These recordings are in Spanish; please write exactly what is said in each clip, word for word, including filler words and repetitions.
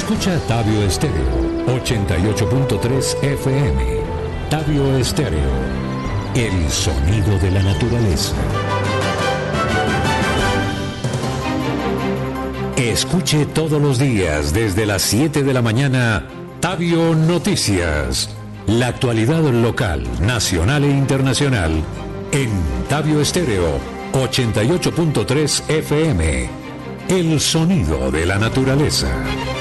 Escucha Tabio Estéreo, ochenta y ocho punto tres F M. Tabio Estéreo, el sonido de la naturaleza. Escuche todos los días desde las siete de la mañana Tabio Noticias. La actualidad local, nacional e internacional en Tabio Estéreo, ochenta y ocho punto tres F M. El sonido de la naturaleza.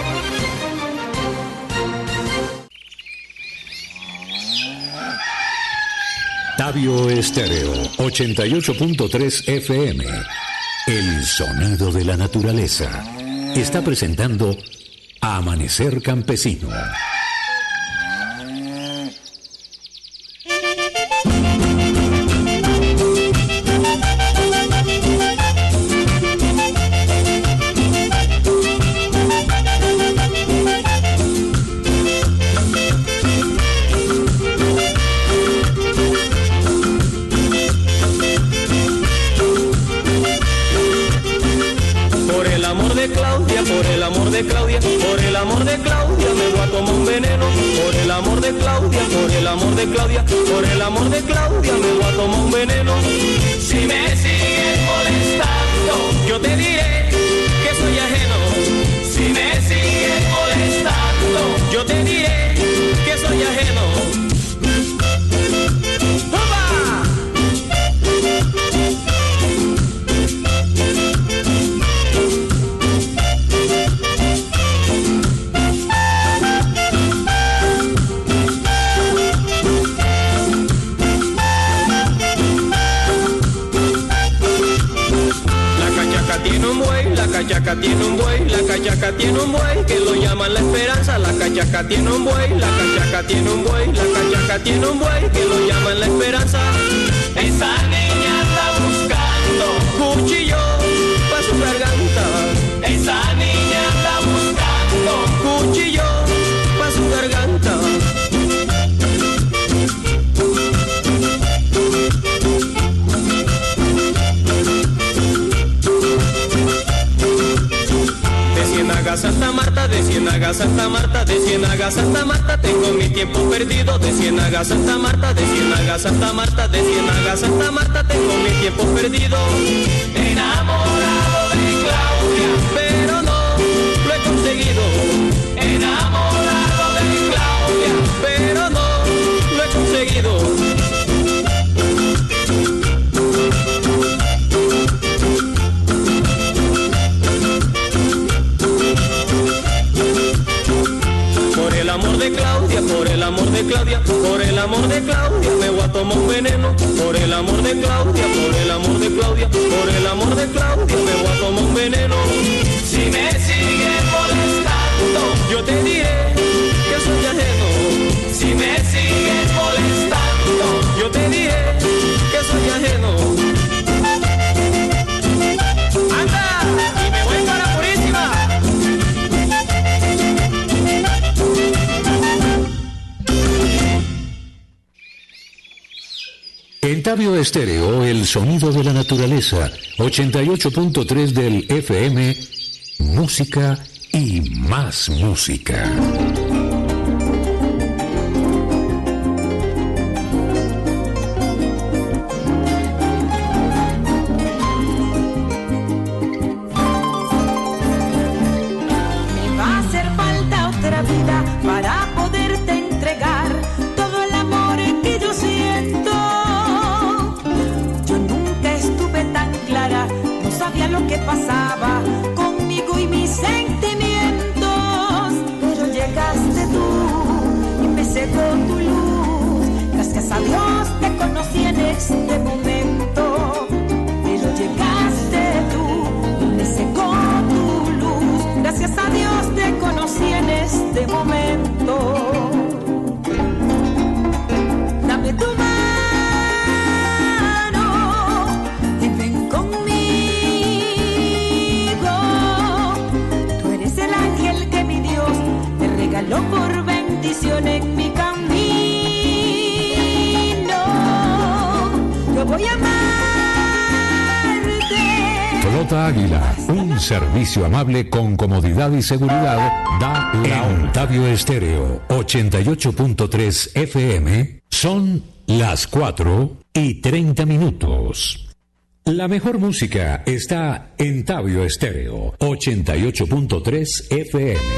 Tabio Estéreo, ochenta y ocho punto tres F M. El sonido de la naturaleza. Está presentando Amanecer Campesino. Claudia, por el amor de Claudia me voy a tomar un veneno. Por el amor de Claudia, por el amor de Claudia, por el amor de Claudia me voy a tomar un veneno. Si me sigues molestando, yo te diré que soy ajeno. Si me sigues molestando, yo te diré que soy ajeno. La cachaca tiene un buey, la cachaca tiene un buey, que lo llaman la esperanza. La cachaca tiene un buey, la cachaca tiene un buey, la cachaca tiene un buey, que lo llaman la esperanza. Esa niña está buscando cuchillo para su garganta. Esa niña está buscando cuchillo para su garganta. Santa Marta, de Ciénaga Santa Marta, de Ciénaga Santa Marta, tengo mi tiempo perdido. De Ciénaga Santa Marta, de Ciénaga Santa Marta, de Ciénaga Santa Marta, tengo mi tiempo perdido. Enamorado de Claudia, pero no lo he conseguido. Enamorado de Claudia, pero no lo he conseguido. Por el amor de Claudia, por el amor de Claudia, por el amor de Claudia me voy a tomar un veneno. Por el amor de Claudia, por el amor de Claudia, por el amor de Claudia me voy a tomar un veneno. Si me sigues molestando, yo te diré que soy ajeno. Si me sigues molestando, yo te diré que soy ajeno. ¡Anda! Y me voy para Purísima. En Tabio Estéreo, el sonido de la naturaleza, ochenta y ocho punto tres del F M, música y más música. Me va a hacer falta otra vida para poderte entregar todo el amor que yo siento. No sabía lo que pasaba conmigo y mis sentimientos, pero llegaste tú y me cegó tu luz. Gracias a Dios te conocí en este momento, pero llegaste tú y me cegó tu luz. Gracias a Dios te conocí en este momento. Dame tu mano. Por bendición en mi camino, yo voy a amar. Flota Águila, un servicio amable con comodidad y seguridad, da la Ontavio Estéreo ochenta y ocho punto tres F M. Son las cuatro y treinta minutos. La mejor música está en Tabio Estéreo ochenta y ocho punto tres F M.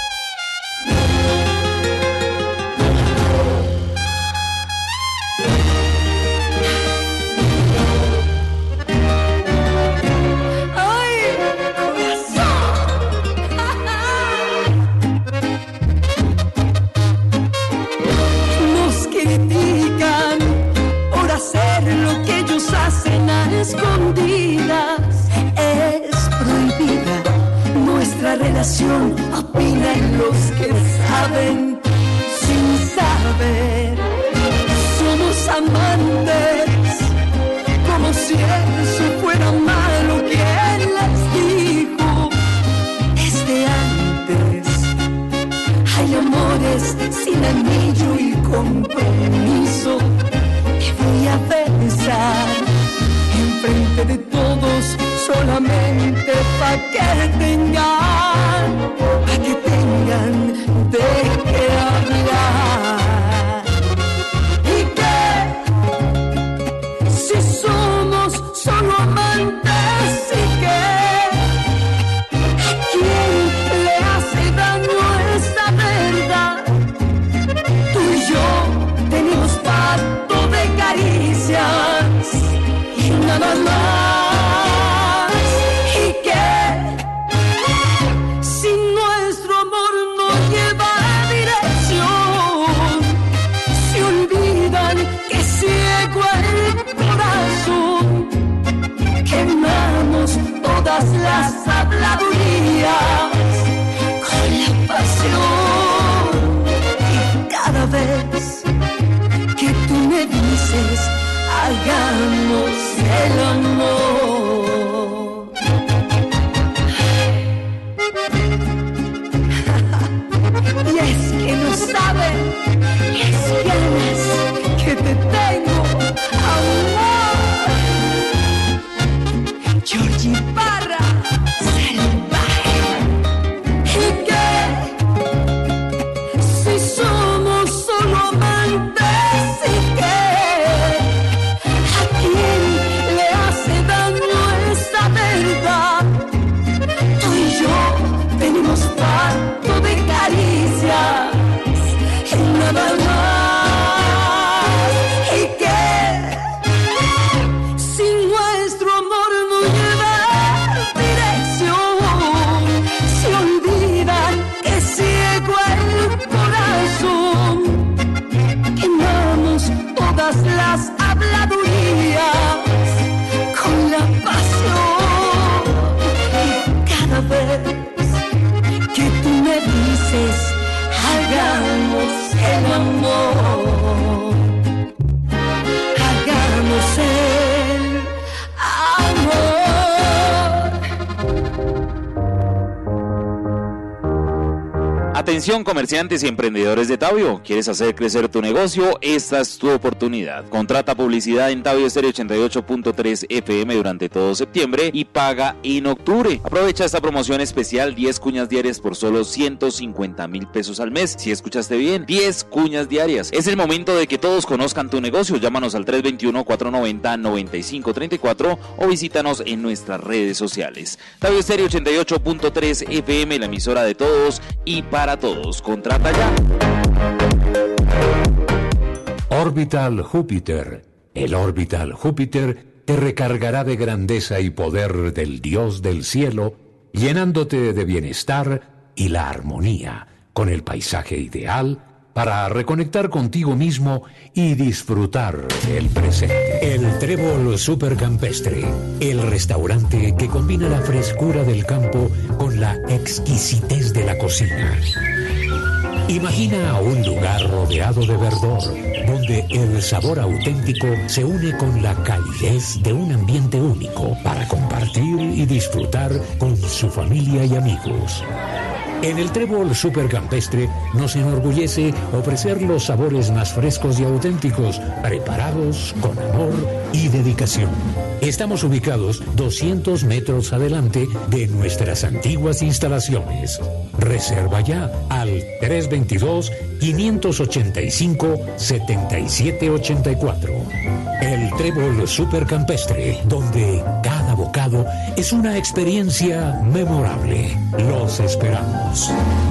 Escondidas, es prohibida nuestra relación, opinan los que saben sin saber. Somos amantes, como si eso fuera malo. ¿Quién les dijo? Desde antes hay amores sin anillo y compromiso que voy a besar frente de todos, solamente pa' que tengan, pa' que tengan de qué hablar. Y que si somos solo amantes, y que a quién le hace daño esta verdad. Tú y yo tenemos pacto de caricias, nada más. Y que si nuestro amor no lleva dirección, se olvidan que ciego el corazón, quemamos todas las habladurías con la pasión. Y cada vez que tú me dices hagamos el amor, y es que no saben las ganas que te tengo, amor. Georgie Parra, salvaje. Y que si somos solo amantes, y que pacto de caricias y nada más. Y que si nuestro amor no lleva dirección, se olvidan que ciego el corazón, quemamos todas las habladurías con la pasión. Y cada vez que tú me dices hagamos el amor, hagamos el amor. Atención comerciantes y emprendedores de Tabio, ¿quieres hacer crecer tu negocio? Esta es tu oportunidad. Contrata publicidad en Tabio Estéreo ochenta y ocho punto tres F M durante todo septiembre y paga en octubre. Aprovecha esta promoción especial, diez cuñas diarias por solo ciento cincuenta mil pesos al mes. Si escuchaste bien, diez cuñas diarias. Es el momento de que todos conozcan tu negocio. Llámanos al tres dos uno, cuatro nueve cero, nueve cinco tres cuatro o visítanos en nuestras redes sociales. Tabio Estéreo ochenta y ocho punto tres F M, la emisora de todos y para todos. Contrata ya. Orbital Júpiter. El Orbital Júpiter te recargará de grandeza y poder del Dios del cielo, llenándote de bienestar y la armonía, con el paisaje ideal para reconectar contigo mismo y disfrutar el presente. El Trébol Supercampestre, el restaurante que combina la frescura del campo con la exquisitez de la cocina. Imagina un lugar rodeado de verdor, donde el sabor auténtico se une con la calidez de un ambiente único para compartir y disfrutar con su familia y amigos. En el Trébol Supercampestre nos enorgullece ofrecer los sabores más frescos y auténticos, preparados con amor y dedicación. Estamos ubicados doscientos metros adelante de nuestras antiguas instalaciones. Reserva ya al tres dos dos, cinco ocho cinco, siete siete ocho cuatro. El Trébol Supercampestre, donde cada bocado es una experiencia memorable. Los esperamos.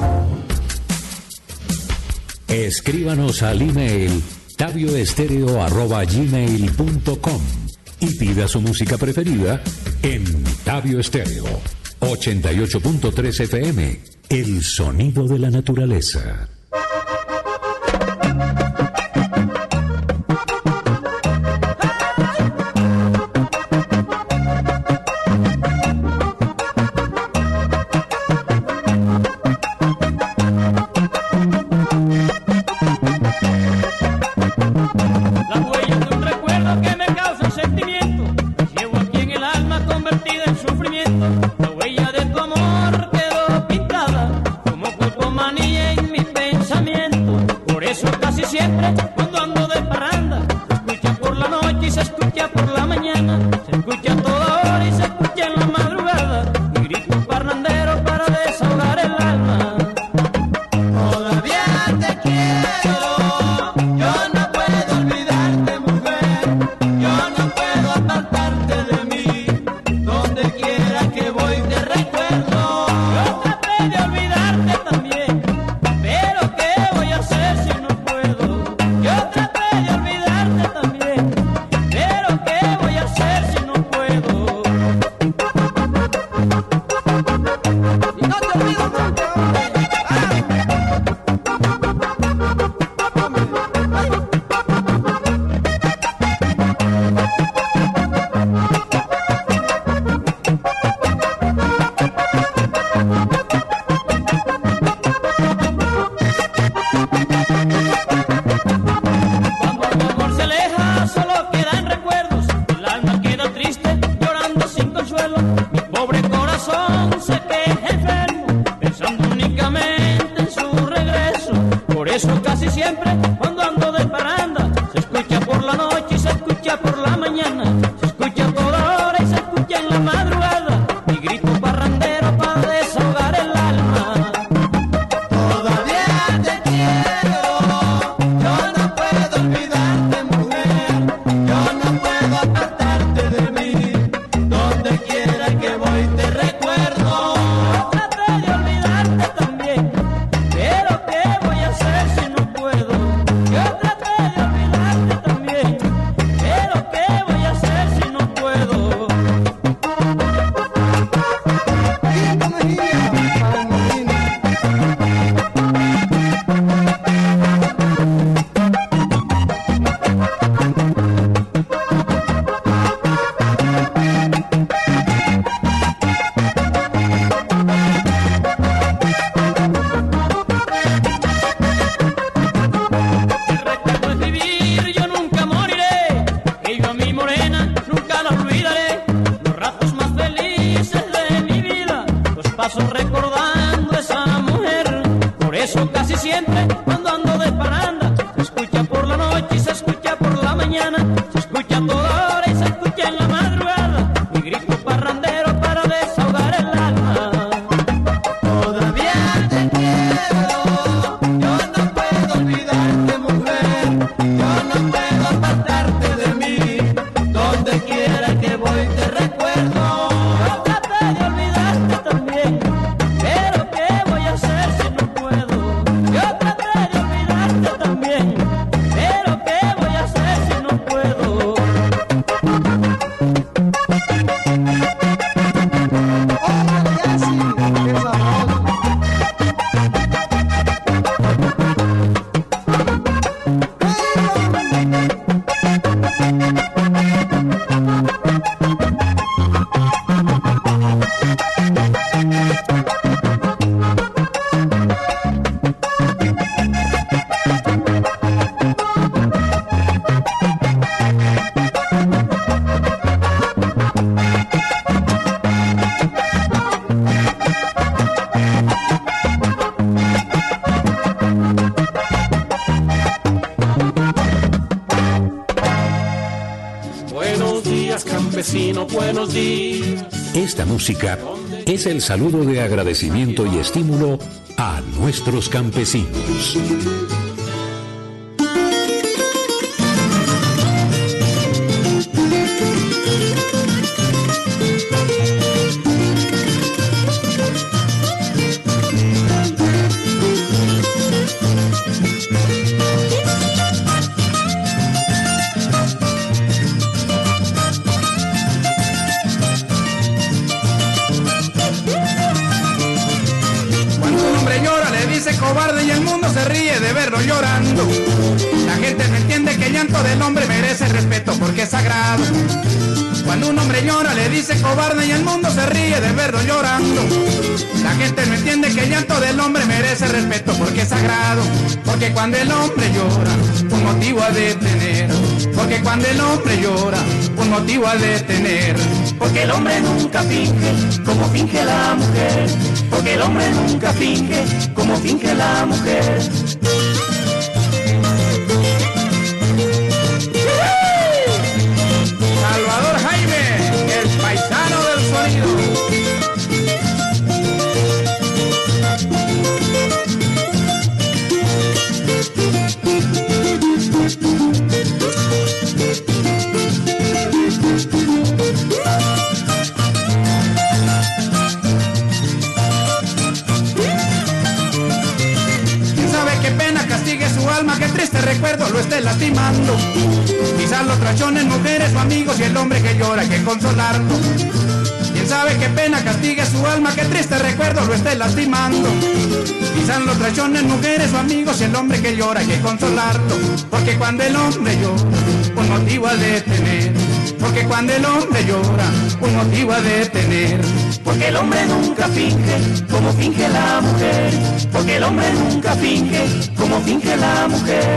Escríbanos al email tabioestereo arroba gmail punto com y pida su música preferida en Tabio Estéreo ochenta y ocho punto tres F M, el sonido de la naturaleza. Yo traté buenos días. Esta música es el saludo de agradecimiento y estímulo a nuestros campesinos. Cobarde y el mundo se ríe de verlo llorando. La gente no entiende que el llanto del hombre merece respeto porque es sagrado. Cuando un hombre llora le dice cobarde y el mundo se ríe de verlo llorando. La gente no entiende que el llanto del hombre merece respeto porque es sagrado. Porque cuando el hombre llora, un motivo ha de tener. Porque cuando el hombre llora, un motivo ha de tener. Porque el hombre nunca finge como finge la mujer. Porque el hombre nunca finge como finge la mujer. Salvador Jaime, el paisano del sonido. Su alma, que triste recuerdo lo esté lastimando. Quizás lo traicionen mujeres o amigos y el hombre que llora hay que consolarlo. Quién sabe qué pena castigue su alma, que triste recuerdo lo esté lastimando. Quizás lo traicionen mujeres o amigos y el hombre que llora hay que consolarlo. Porque cuando el hombre llora, un motivo ha de tener. Porque cuando el hombre llora, un motivo ha de tener. Porque el hombre nunca finge como finge la mujer. Porque el hombre nunca finge como finge la mujer.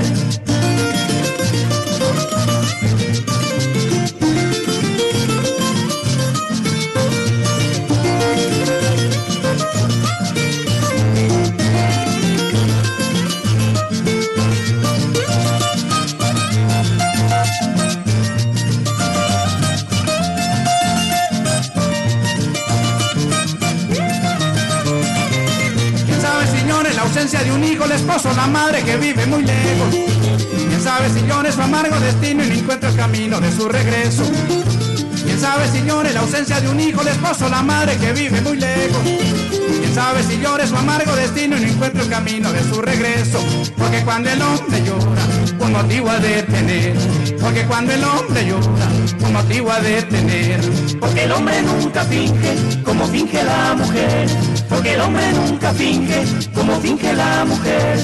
De un hijo, el esposo, la madre que vive muy lejos. Quién sabe si llore su amargo destino y no encuentra el camino de su regreso. Quién sabe si llore la ausencia de un hijo, el esposo, la madre que vive muy lejos. Quién sabe si llore su amargo destino y no encuentra el camino de su regreso. Porque cuando el hombre llora, un motivo ha de tener. Porque cuando el hombre llora, un motivo ha de tener. Porque el hombre nunca finge como finge la mujer. Porque el hombre nunca finge como finge la mujer.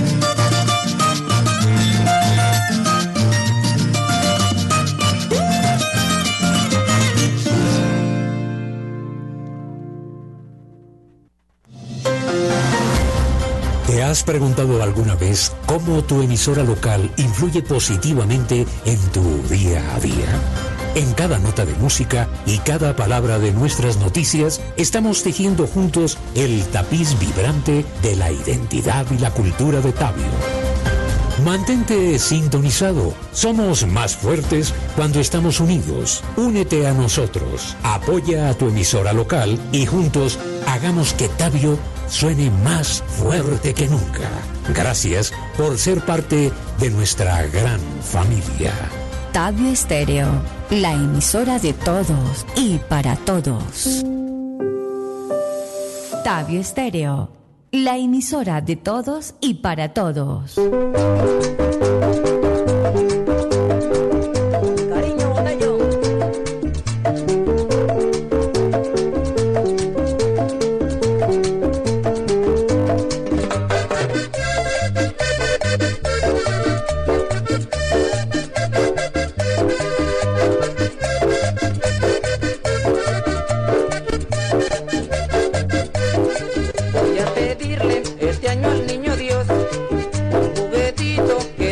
¿Te has preguntado alguna vez cómo tu emisora local influye positivamente en tu día a día? En cada nota de música y cada palabra de nuestras noticias, estamos tejiendo juntos el tapiz vibrante de la identidad y la cultura de Tabio. Mantente sintonizado. Somos más fuertes cuando estamos unidos. Únete a nosotros. Apoya a tu emisora local y juntos hagamos que Tabio suene más fuerte que nunca. Gracias por ser parte de nuestra gran familia. Tabio Estéreo, la emisora de todos y para todos. Tabio Estéreo, la emisora de todos y para todos. Cariño Botellón. Voy a pedirle este año al niño Dios un juguetito que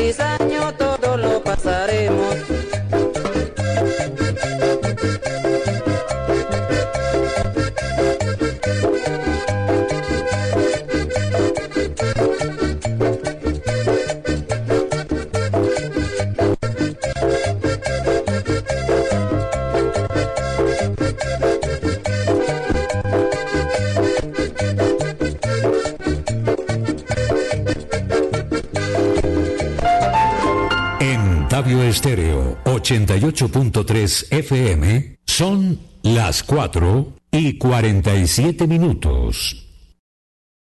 feliz año todo lo pasaremos. Tabio Estéreo ochenta y ocho punto tres F M son las cuatro y cuarenta y siete minutos.